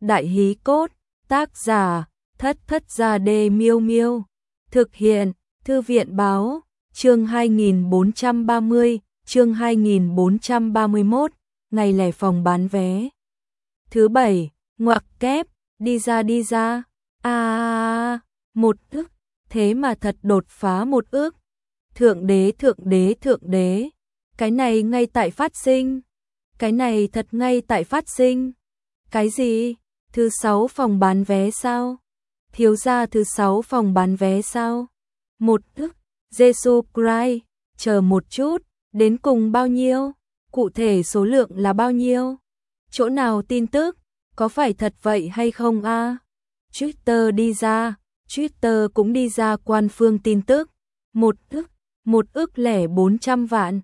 Đại hí cốt, tác giả, Thất Thất Gia Đê Miêu Miêu. Thực hiện, Thư viện báo, chương 2430, chương 2431, ngày lẻ phòng bán vé. Thứ bảy, ngoặc kép, đi ra. Một ức, thế mà thật đột phá một ức. Thượng đế. Cái này ngay tại phát sinh. Cái này thật ngay tại phát sinh. Cái gì? Thứ 6 phòng bán vé sao? Thiếu gia thứ 6 phòng bán vé sao? Một ức, Jesus Christ, chờ một chút, đến cùng bao nhiêu? Cụ thể số lượng là bao nhiêu? Chỗ nào tin tức? Có phải thật vậy hay không a? Twitter đi ra, Twitter cũng đi ra quan phương tin tức. Một ức lẻ 400 vạn.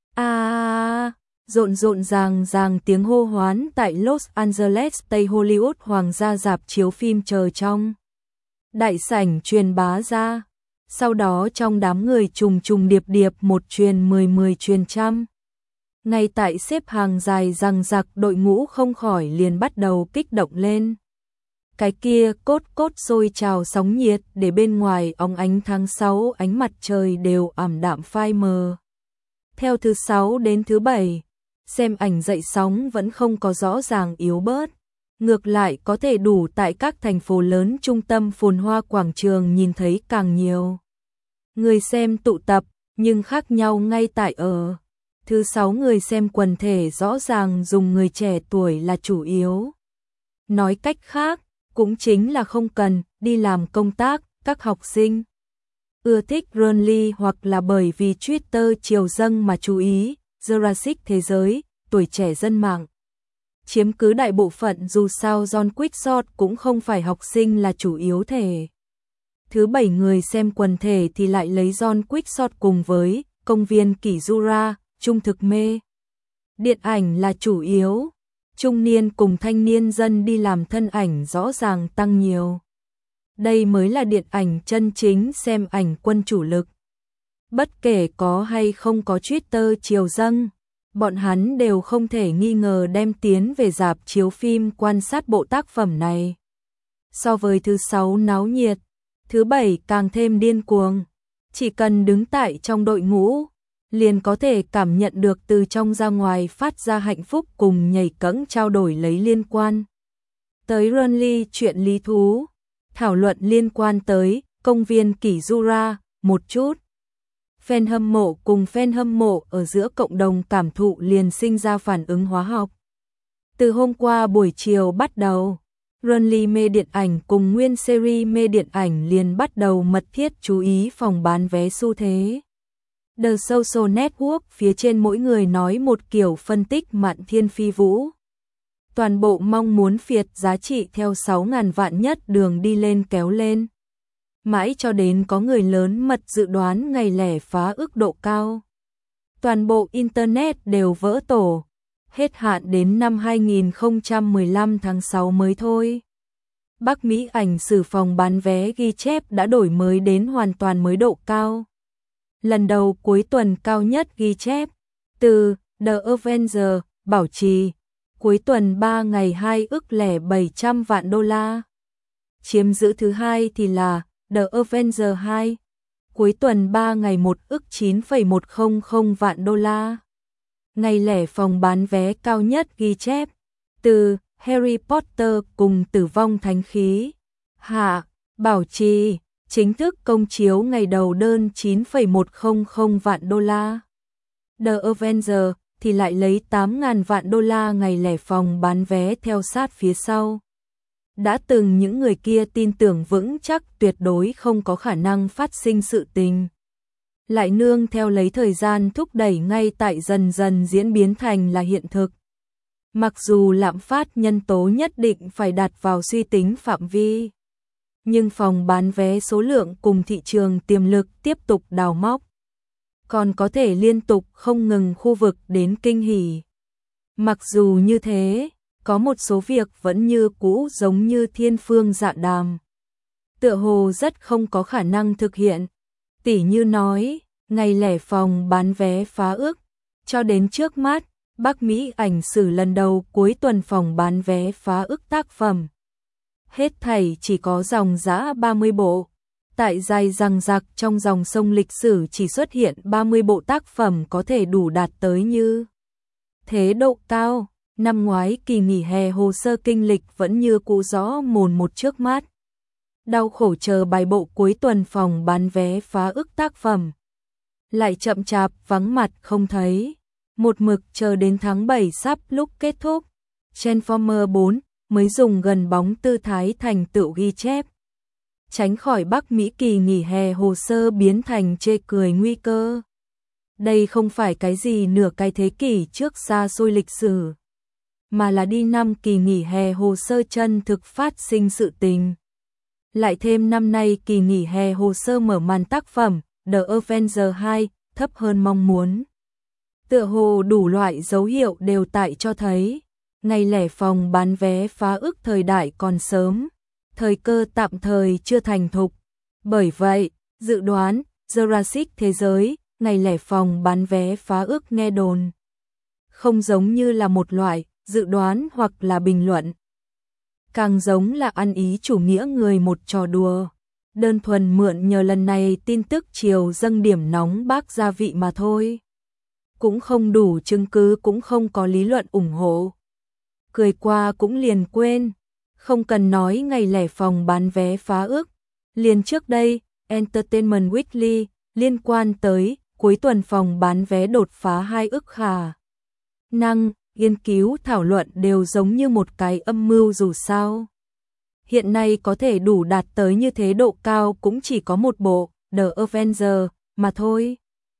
Rộn ràng tiếng hô hoán tại Los Angeles Tây Hollywood Hoàng gia rạp chiếu phim chờ trong đại sảnh truyền bá ra. Sau đó trong đám người trùng điệp một truyền 10 truyền trăm. Ngay tại xếp hàng dài dằng dặc đội ngũ không khỏi liền bắt đầu kích động lên. Cái kia cốt sôi trào sóng nhiệt để bên ngoài óng ánh tháng 6 ánh mặt trời đều ảm đạm phai mờ. Theo thứ 6 đến thứ 7, xem ảnh dậy sóng vẫn không có rõ ràng yếu bớt. Ngược lại có thể đủ tại các thành phố lớn trung tâm phồn hoa quảng trường nhìn thấy càng nhiều người xem tụ tập, nhưng khác nhau ngay tại ở. Thứ 6 người xem quần thể rõ ràng dùng người trẻ tuổi là chủ yếu. Nói cách khác, cũng chính là không cần đi làm công tác, các học sinh ưa thích Runly hoặc là bởi vì Twitter chiều dâng mà chú ý, Jurassic thế giới, tuổi trẻ dân mạng. Chiếm cứ đại bộ phận dù sao John Quickshot cũng không phải học sinh là chủ yếu thể. Thứ 7 người xem quần thể thì lại lấy John Quickshot cùng với công viên Kỷ Jura, trung thực mê. Điện ảnh là chủ yếu, trung niên cùng thanh niên dân đi làm thân ảnh rõ ràng tăng nhiều. Đây mới là điện ảnh chân chính xem ảnh quân chủ lực. Bất kể có hay không có Twitter chiều dâng, bọn hắn đều không thể nghi ngờ đem tiến về rạp chiếu phim quan sát bộ tác phẩm này. So với thứ 6 náo nhiệt, thứ 7 càng thêm điên cuồng. Chỉ cần đứng tại trong đội ngũ, liền có thể cảm nhận được từ trong ra ngoài phát ra hạnh phúc cùng nhảy cẫng trao đổi lấy liên quan tới Runly chuyện lý thú, thảo luận liên quan tới công viên Kỷ Jura một chút. Fan hâm mộ cùng fan hâm mộ ở giữa cộng đồng cảm thụ liền sinh ra phản ứng hóa học. Từ hôm qua buổi chiều bắt đầu, Runly mê điện ảnh cùng nguyên series mê điện ảnh liền bắt đầu mật thiết chú ý phòng bán vé xu thế. The Social Network phía trên mỗi người nói một kiểu phân tích Mạn Thiên Phi Vũ. Toàn bộ mong muốn phiệt giá trị theo 6.000 vạn nhất đường đi lên kéo lên. Mãi cho đến có người lớn mật dự đoán ngày lẻ phá ức độ cao. Toàn bộ Internet đều vỡ tổ. Hết hạn đến năm 2015 tháng 6 mới thôi. Bắc Mỹ ảnh sử phòng bán vé ghi chép đã đổi mới đến hoàn toàn mới độ cao. Lần đầu cuối tuần cao nhất ghi chép, từ The Avenger, bảo trì, cuối tuần 3 ngày 2 ức lẻ 700 vạn đô la. Chiếm giữ thứ hai thì là The Avenger 2, cuối tuần 3 ngày 1 ức 9,100 vạn đô la. Ngày lẻ phòng bán vé cao nhất ghi chép, từ Harry Potter cùng Tử vong thánh khí, hạ, bảo trì, chính thức công chiếu ngày đầu đơn 9,100 vạn đô la. The Avenger thì lại lấy 8.000 vạn đô la ngày lẻ phòng bán vé theo sát phía sau. Đã từng những người kia tin tưởng vững chắc tuyệt đối không có khả năng phát sinh sự tình. Lại nương theo lấy thời gian thúc đẩy ngay tại dần dần diễn biến thành là hiện thực. Mặc dù lạm phát nhân tố nhất định phải đặt vào suy tính phạm vi, nhưng phòng bán vé số lượng cùng thị trường tiềm lực tiếp tục đào móc. Còn có thể liên tục không ngừng khu vực đến kinh hỉ. Mặc dù như thế, có một số việc vẫn như cũ giống như thiên phương dạ đàm. Tựa hồ rất không có khả năng thực hiện. Tỉ như nói, ngày lẻ phòng bán vé phá ước, cho đến trước mắt, Bắc Mỹ ảnh sử lần đầu cuối tuần phòng bán vé phá ức tác phẩm. Hết thảy chỉ có dòng dã 30 bộ. Tại dài dằng dặc trong dòng sông lịch sử chỉ xuất hiện 30 bộ tác phẩm có thể đủ đạt tới như thế độ cao. Năm ngoái kỳ nghỉ hè hồ sơ kinh lịch vẫn như cũ rõ mồn một trước mắt. Đau khổ chờ bài bộ cuối tuần phòng bán vé phá ức tác phẩm. Lại chậm chạp vắng mặt không thấy. Một mực chờ đến tháng 7 sắp lúc kết thúc. Transformer 4 mới dùng gần bóng tư thái thành tựu ghi chép. Tránh khỏi Bắc Mỹ kỳ nghỉ hè hồ sơ biến thành chê cười nguy cơ. Đây không phải cái gì nửa cái thế kỷ trước xa xôi lịch sử, mà là đi năm kỳ nghỉ hè hồ sơ chân thực phát sinh sự tình. Lại thêm năm nay kỳ nghỉ hè hồ sơ mở màn tác phẩm The Avengers 2 thấp hơn mong muốn. Tựa hồ đủ loại dấu hiệu đều tại cho thấy, ngày lẻ phòng bán vé phá ức thời đại còn sớm, thời cơ tạm thời chưa thành thục. Bởi vậy, dự đoán Jurassic thế giới, ngày lẻ phòng bán vé phá ức nghe đồn không giống như là một loại dự đoán hoặc là bình luận, càng giống là ăn ý chủ nghĩa người một trò đùa, đơn thuần mượn nhờ lần này tin tức chiều dâng điểm nóng bác gia vị mà thôi. Cũng không đủ chứng cứ, cũng không có lý luận ủng hộ. Cười qua cũng liền quên, không cần nói ngày lẻ phòng bán vé phá ức. Liền trước đây, Entertainment Weekly liên quan tới cuối tuần phòng bán vé đột phá 2 ức khả năng, nghiên cứu thảo luận đều giống như một cái âm mưu dù sao. Hiện nay có thể đủ đạt tới như thế độ cao cũng chỉ có một bộ, The Avengers, mà thôi.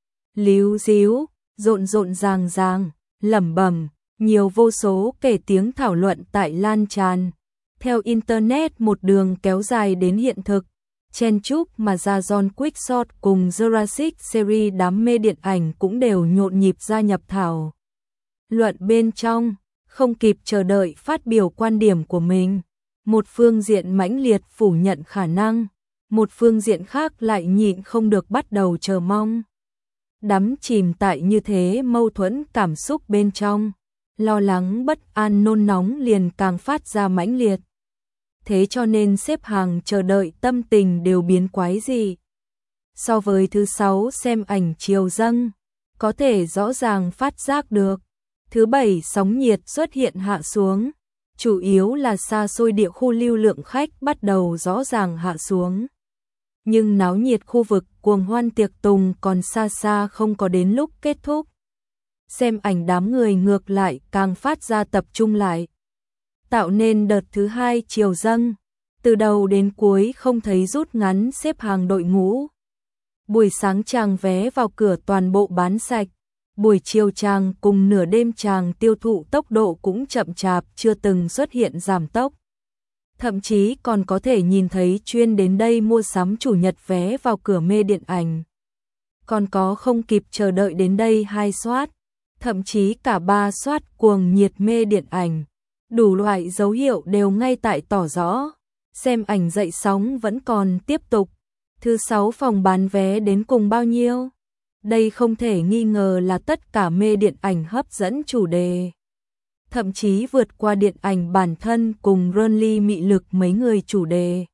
Líu díu, rộn rộn ràng ràng, lẩm bẩm, nhiều vô số kể tiếng thảo luận tại lan tràn. Theo Internet một đường kéo dài đến hiện thực, chen chúc mà ra John Quickshot cùng Jurassic series đám mê điện ảnh cũng đều nhộn nhịp gia nhập thảo luận bên trong, không kịp chờ đợi phát biểu quan điểm của mình. Một phương diện mãnh liệt phủ nhận khả năng, một phương diện khác lại nhịn không được bắt đầu chờ mong. Đắm chìm tại như thế mâu thuẫn cảm xúc bên trong, lo lắng bất an nôn nóng liền càng phát ra mãnh liệt. Thế cho nên xếp hàng chờ đợi tâm tình đều biến quái dị. So với thứ 6 xem ảnh chiều dâng, có thể rõ ràng phát giác được. Thứ 7 sóng nhiệt xuất hiện hạ xuống, chủ yếu là xa xôi địa khu lưu lượng khách bắt đầu rõ ràng hạ xuống. Nhưng náo nhiệt khu vực cuồng hoan tiệc tùng còn xa xa không có đến lúc kết thúc. Xem ảnh đám người ngược lại càng phát ra tập trung lại, tạo nên đợt thứ 2 chiều dâng, từ đầu đến cuối không thấy rút ngắn xếp hàng đội ngũ. Buổi sáng chàng vé vào cửa toàn bộ bán sạch, buổi chiều chàng cùng nửa đêm chàng tiêu thụ tốc độ cũng chậm chạp, chưa từng xuất hiện giảm tốc. Thậm chí còn có thể nhìn thấy chuyên đến đây mua sắm chủ nhật vé vào cửa mê điện ảnh. Còn có không kịp chờ đợi đến đây 2 soát, thậm chí cả 3 soát cuồng nhiệt mê điện ảnh. Đủ loại dấu hiệu đều ngay tại tỏ rõ, xem ảnh dậy sóng vẫn còn tiếp tục. Thứ 6 phòng bán vé đến cùng bao nhiêu? Đây không thể nghi ngờ là tất cả mê điện ảnh hấp dẫn chủ đề. Thậm chí vượt qua điện ảnh bản thân cùng Runly mị lực mấy người chủ đề.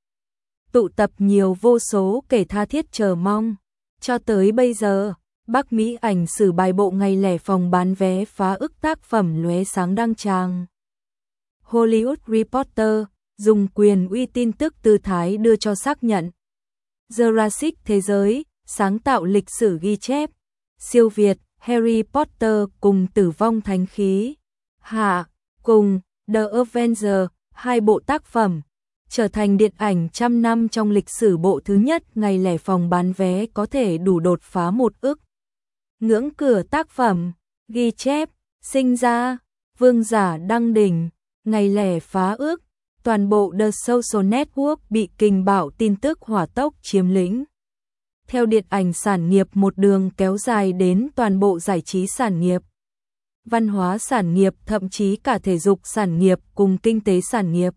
Tụ tập nhiều vô số kẻ tha thiết chờ mong. Cho tới bây giờ, Bắc Mỹ ảnh sử bài bộ ngày lẻ phòng bán vé phá ức tác phẩm lóe sáng đăng tràng. Hollywood Reporter dùng quyền uy tin tức tư thái đưa cho xác nhận. Jurassic thế giới, sáng tạo lịch sử ghi chép. Siêu Việt, Harry Potter cùng Tử vong thánh khí. Hạ, cùng The Avengers, 2 bộ tác phẩm, trở thành điện ảnh trăm năm trong lịch sử bộ thứ nhất ngày lẻ phòng bán vé có thể đủ đột phá 1 ức. Ngưỡng cửa tác phẩm, ghi chép, sinh ra, vương giả đăng đỉnh, ngày lẻ phá ước, toàn bộ The Social Network bị kình bạo tin tức hỏa tốc chiếm lĩnh. Theo điện ảnh sản nghiệp một đường kéo dài đến toàn bộ giải trí sản nghiệp, văn hóa sản nghiệp, thậm chí cả thể dục sản nghiệp cùng kinh tế sản nghiệp.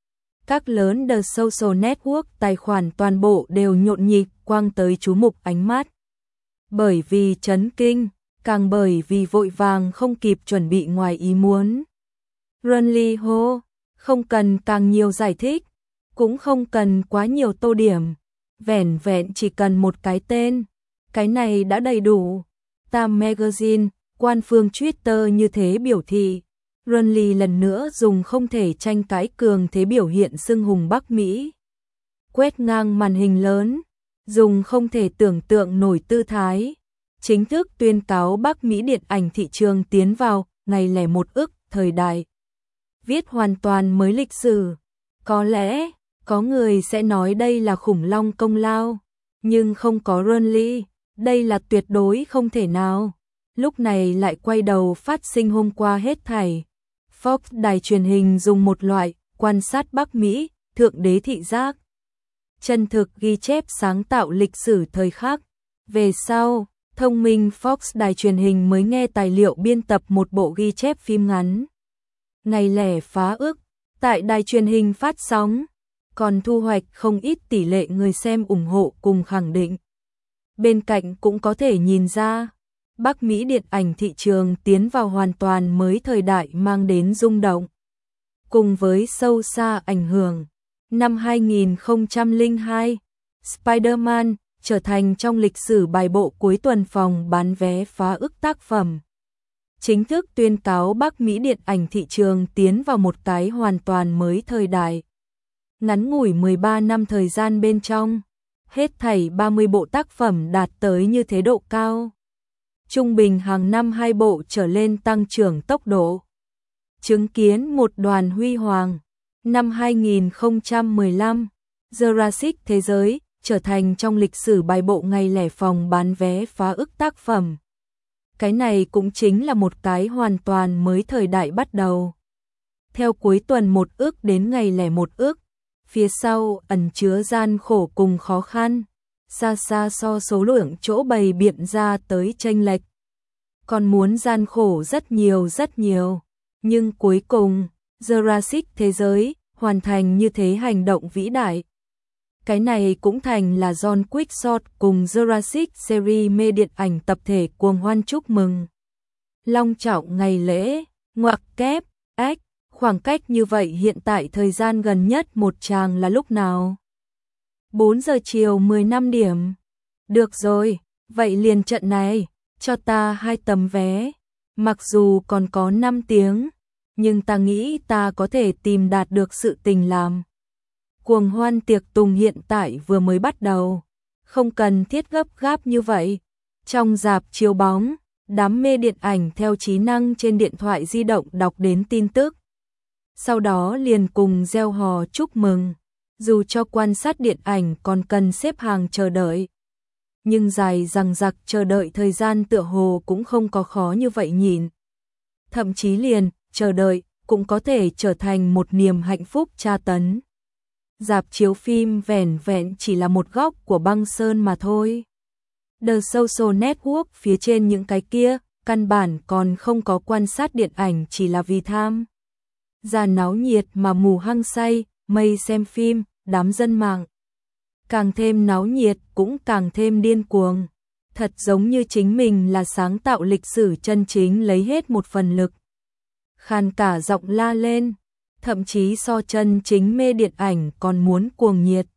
Các lớn The Social Network tài khoản toàn bộ đều nhộn nhịp quang tới chú mục ánh mắt. Bởi vì chấn kinh, càng bởi vì vội vàng không kịp chuẩn bị ngoài ý muốn. Burnley hô, không cần càng nhiều giải thích, cũng không cần quá nhiều tô điểm, vẻn vẹn chỉ cần một cái tên, cái này đã đầy đủ. Time Magazine, quan phương Twitter như thế biểu thị, Burnley lần nữa dùng không thể tranh cãi cường thế biểu hiện xưng hùng Bắc Mỹ. Quét ngang màn hình lớn, dùng không thể tưởng tượng nổi tư thái, chính thức tuyên cáo Bắc Mỹ điện ảnh thị trường tiến vào ngày lẻ một ức thời đại. Viết hoàn toàn mới lịch sử. Có lẽ, có người sẽ nói đây là khủng long công lao, nhưng không có Burnley, đây là tuyệt đối không thể nào. Lúc này lại quay đầu phát sinh hôm qua hết thảy. Fox đài truyền hình dùng một loại quan sát Bắc Mỹ, thượng đế thị giác, chân thực ghi chép sáng tạo lịch sử thời khắc. Về sau, thông minh Fox đài truyền hình mới nghe tài liệu biên tập một bộ ghi chép phim ngắn. Ngày lẻ phá ức, tại đài truyền hình phát sóng, còn thu hoạch không ít tỷ lệ người xem ủng hộ cùng khẳng định. Bên cạnh cũng có thể nhìn ra, Bắc Mỹ điện ảnh thị trường tiến vào hoàn toàn mới thời đại mang đến rung động. Cùng với sâu xa ảnh hưởng, năm 2002, Spider-Man trở thành trong lịch sử bài bộ cuối tuần phòng bán vé phá ức tác phẩm. Chính thức tuyên cáo Bắc Mỹ điện ảnh thị trường tiến vào một cái hoàn toàn mới thời đại. Ngắn ngủi 13 năm thời gian bên trong, hết thảy 30 bộ tác phẩm đạt tới như thế độ cao. Trung bình hàng năm 2 bộ trở lên tăng trưởng tốc độ. Chứng kiến một đoàn huy hoàng. Năm 2015, Jurassic Thế giới trở thành trong lịch sử bài bộ ngày lẻ phòng bán vé phá ức tác phẩm. Cái này cũng chính là một cái hoàn toàn mới thời đại bắt đầu. Theo cuối tuần 1 ức đến ngày lẻ 1 ức, phía sau ẩn chứa gian khổ cùng khó khăn, xa xa so số lượng chỗ bày biện ra tới chênh lệch. Còn muốn gian khổ rất nhiều, nhưng cuối cùng, Jurassic Thế giới hoàn thành như thế hành động vĩ đại. Cái này cũng thành là John Quickshot cùng Jurassic Series mê điện ảnh tập thể cuồng hoan chúc mừng. Long trọng ngày lễ, ngoặc kép, ếch, khoảng cách như vậy hiện tại thời gian gần nhất một tràng là lúc nào? 4 giờ chiều 15 điểm. Được rồi, vậy liền trận này, cho ta 2 tấm vé. Mặc dù còn có 5 tiếng, nhưng ta nghĩ ta có thể tìm đạt được sự tình làm. Cuồng hoan tiệc tùng hiện tại vừa mới bắt đầu, không cần thiết gấp gáp như vậy. Trong rạp chiếu bóng, đám mê điện ảnh theo trí năng trên điện thoại di động đọc đến tin tức. Sau đó liền cùng reo hò chúc mừng, dù cho quan sát điện ảnh còn cần xếp hàng chờ đợi. Nhưng dài dằng dặc chờ đợi thời gian tựa hồ cũng không có khó như vậy nhìn. Thậm chí liền, chờ đợi, cũng có thể trở thành một niềm hạnh phúc tra tấn. Rạp chiếu phim vẻn vẹn chỉ là một góc của băng sơn mà thôi. The Social Network phía trên những cái kia, căn bản còn không có quan sát điện ảnh chỉ là vì tham gia náo nhiệt mà mù hăng say, mây xem phim, đám dân mạng. Càng thêm náo nhiệt cũng càng thêm điên cuồng. Thật giống như chính mình là sáng tạo lịch sử chân chính lấy hết một phần lực. Khàn cả giọng la lên, thậm chí so chân chính mê điện ảnh còn muốn cuồng nhiệt.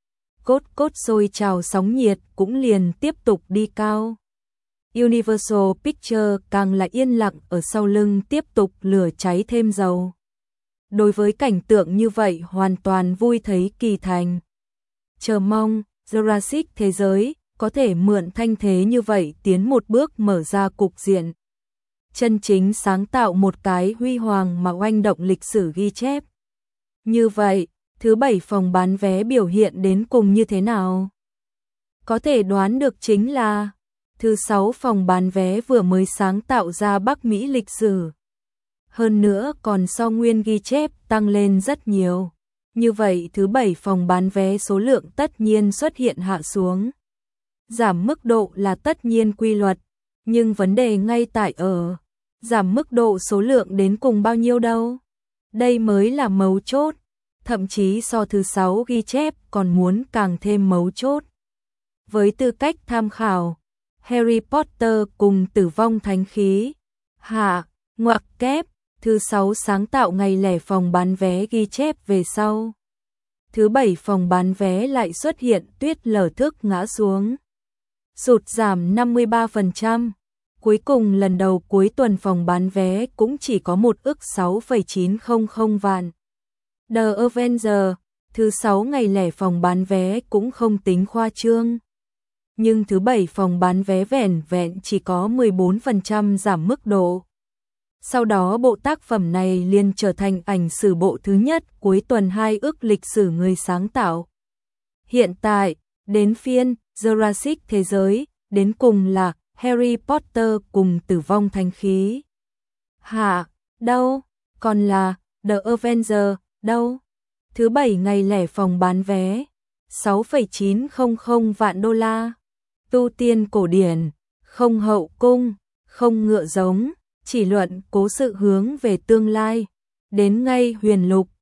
Cốt sôi trào sóng nhiệt cũng liền tiếp tục đi cao. Universal Pictures càng là yên lặng ở sau lưng tiếp tục lửa cháy thêm dầu. Đối với cảnh tượng như vậy hoàn toàn vui thấy kỳ thành. Chờ mong, Jurassic Thế giới có thể mượn thanh thế như vậy tiến một bước mở ra cục diện. Chân chính sáng tạo một cái huy hoàng mà oanh động lịch sử ghi chép. Như vậy, thứ 7 phòng bán vé biểu hiện đến cùng như thế nào? Có thể đoán được chính là thứ 6 phòng bán vé vừa mới sáng tạo ra Bắc Mỹ lịch sử. Hơn nữa còn so nguyên ghi chép tăng lên rất nhiều. Như vậy thứ 7 phòng bán vé số lượng tất nhiên xuất hiện hạ xuống. Giảm mức độ là tất nhiên quy luật, nhưng vấn đề ngay tại ở giảm mức độ số lượng đến cùng bao nhiêu đâu. Đây mới là mấu chốt, thậm chí so thứ 6 ghi chép còn muốn càng thêm mấu chốt. Với tư cách tham khảo, Harry Potter cùng Tử vong thánh khí. Hạ, ngoặc kép, thứ 6 sáng tạo ngày lẻ phòng bán vé ghi chép về sau. Thứ 7 phòng bán vé lại xuất hiện tuyết lở thức ngã xuống. Sụt giảm 53%. Cuối cùng lần đầu cuối tuần phòng bán vé cũng chỉ có 1,6,900 vạn. The Avenger, thứ 6 ngày lẻ phòng bán vé cũng không tính khoa trương. Nhưng thứ 7 phòng bán vé vẻn vẹn chỉ có 14% giảm mức độ. Sau đó bộ tác phẩm này liền trở thành ảnh sử bộ thứ nhất cuối tuần 2 ức lịch sử người sáng tạo. Hiện tại, đến phiên Jurassic Thế giới, đến cùng là Harry Potter cùng Tử vong thánh khí. Hạ, đâu? Còn là The Avenger, đâu? Thứ 7 ngày lẻ phòng bán vé, 6,900 vạn đô la. Tu tiên cổ điển, không hậu cung, không ngựa giống, chỉ luận cố sự hướng về tương lai. Đến ngay huyền lục,